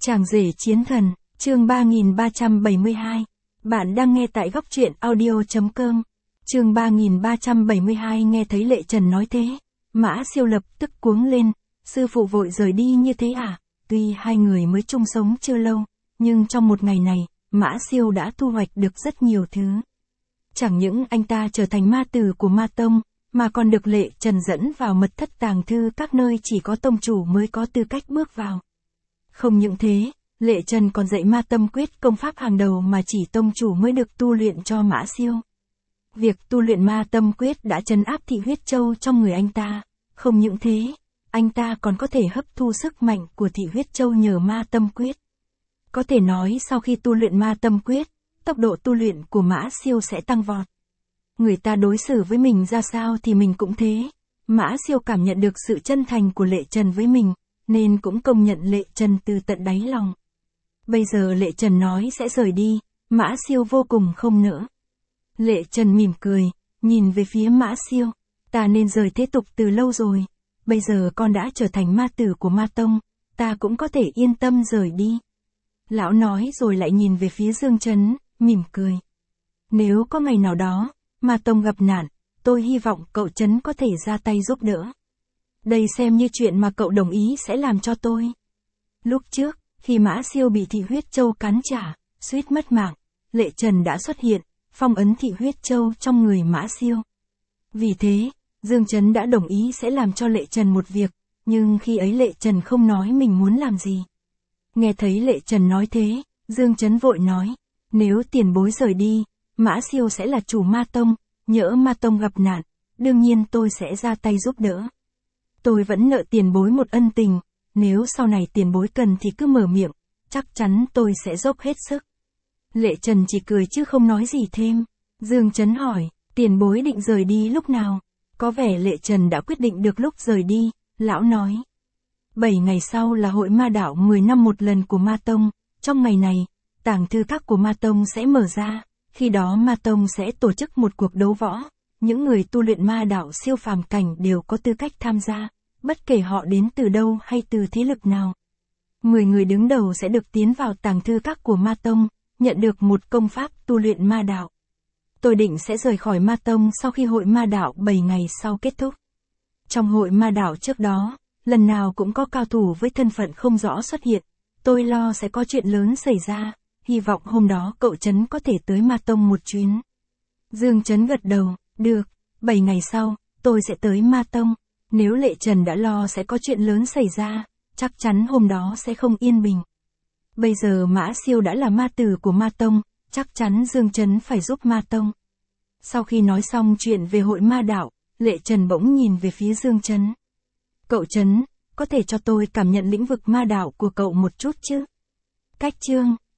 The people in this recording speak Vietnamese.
Chàng rể chiến thần, chương 3372. Bạn đang nghe tại góc truyện audio.com. Chương 3372. Nghe thấy Lệ Trần nói thế, Mã Siêu lập tức cuống lên, sư phụ vội rời đi như thế à? Tuy hai người mới chung sống chưa lâu, nhưng trong một ngày này, Mã Siêu đã thu hoạch được rất nhiều thứ. Chẳng những anh ta trở thành ma tử của ma tông, mà còn được Lệ Trần dẫn vào mật thất tàng thư các nơi chỉ có tông chủ mới có tư cách bước vào. Không những thế, Lệ Trần còn dạy ma tâm quyết công pháp hàng đầu mà chỉ tông chủ mới được tu luyện cho Mã Siêu. Việc tu luyện ma tâm quyết đã trấn áp thị huyết châu trong người anh ta. Không những thế, anh ta còn có thể hấp thu sức mạnh của thị huyết châu nhờ ma tâm quyết. Có thể nói sau khi tu luyện ma tâm quyết, tốc độ tu luyện của Mã Siêu sẽ tăng vọt. Người ta đối xử với mình ra sao thì mình cũng thế. Mã Siêu cảm nhận được sự chân thành của Lệ Trần với mình, nên cũng công nhận Lệ Trần từ tận đáy lòng. Bây giờ Lệ Trần nói sẽ rời đi, Mã Siêu vô cùng không nỡ. Lệ Trần mỉm cười, nhìn về phía Mã Siêu, ta nên rời thế tục từ lâu rồi, bây giờ con đã trở thành ma tử của ma tông, ta cũng có thể yên tâm rời đi. Lão nói rồi lại nhìn về phía Dương Trấn, mỉm cười. Nếu có ngày nào đó, ma tông gặp nạn, tôi hy vọng cậu Trấn có thể ra tay giúp đỡ. Đây xem như chuyện mà cậu đồng ý sẽ làm cho tôi. Lúc trước, khi Mã Siêu bị thị huyết châu cắn trả, suýt mất mạng, Lệ Trần đã xuất hiện, phong ấn thị huyết châu trong người Mã Siêu. Vì thế, Dương Trấn đã đồng ý sẽ làm cho Lệ Trần một việc, nhưng khi ấy Lệ Trần không nói mình muốn làm gì. Nghe thấy Lệ Trần nói thế, Dương Trấn vội nói, nếu tiền bối rời đi, Mã Siêu sẽ là chủ ma tông, nhỡ ma tông gặp nạn, đương nhiên tôi sẽ ra tay giúp đỡ. Tôi vẫn nợ tiền bối một ân tình, nếu sau này tiền bối cần thì cứ mở miệng, chắc chắn tôi sẽ dốc hết sức. Lệ Trần chỉ cười chứ không nói gì thêm. Dương Trấn hỏi, tiền bối định rời đi lúc nào? Có vẻ Lệ Trần đã quyết định được lúc rời đi, lão nói. 7 ngày sau là hội ma đạo 10 năm một lần của ma tông, trong ngày này, tàng thư các của ma tông sẽ mở ra, khi đó ma tông sẽ tổ chức một cuộc đấu võ, những người tu luyện ma đạo siêu phàm cảnh đều có tư cách tham gia, bất kể họ đến từ đâu hay từ thế lực nào. 10 người đứng đầu sẽ được tiến vào tàng thư các của ma tông, nhận được một công pháp tu luyện ma đạo. Tôi định sẽ rời khỏi ma tông sau khi hội ma đạo 7 ngày sau kết thúc. Trong hội ma đạo trước đó, lần nào cũng có cao thủ với thân phận không rõ xuất hiện, tôi lo sẽ có chuyện lớn xảy ra, hy vọng hôm đó cậu Trấn có thể tới ma tông một chuyến. Dương Trấn gật đầu, được, 7 ngày sau, tôi sẽ tới ma tông. Nếu Lệ Trần đã lo sẽ có chuyện lớn xảy ra, chắc chắn hôm đó sẽ không yên bình. Bây giờ Mã Siêu đã là ma tử của ma tông, chắc chắn Dương Trấn phải giúp ma tông. Sau khi nói xong chuyện về hội ma đạo, Lệ Trần bỗng nhìn về phía Dương Trấn. Cậu Trấn, có thể cho tôi cảm nhận lĩnh vực ma đạo của cậu một chút chứ? Cách chương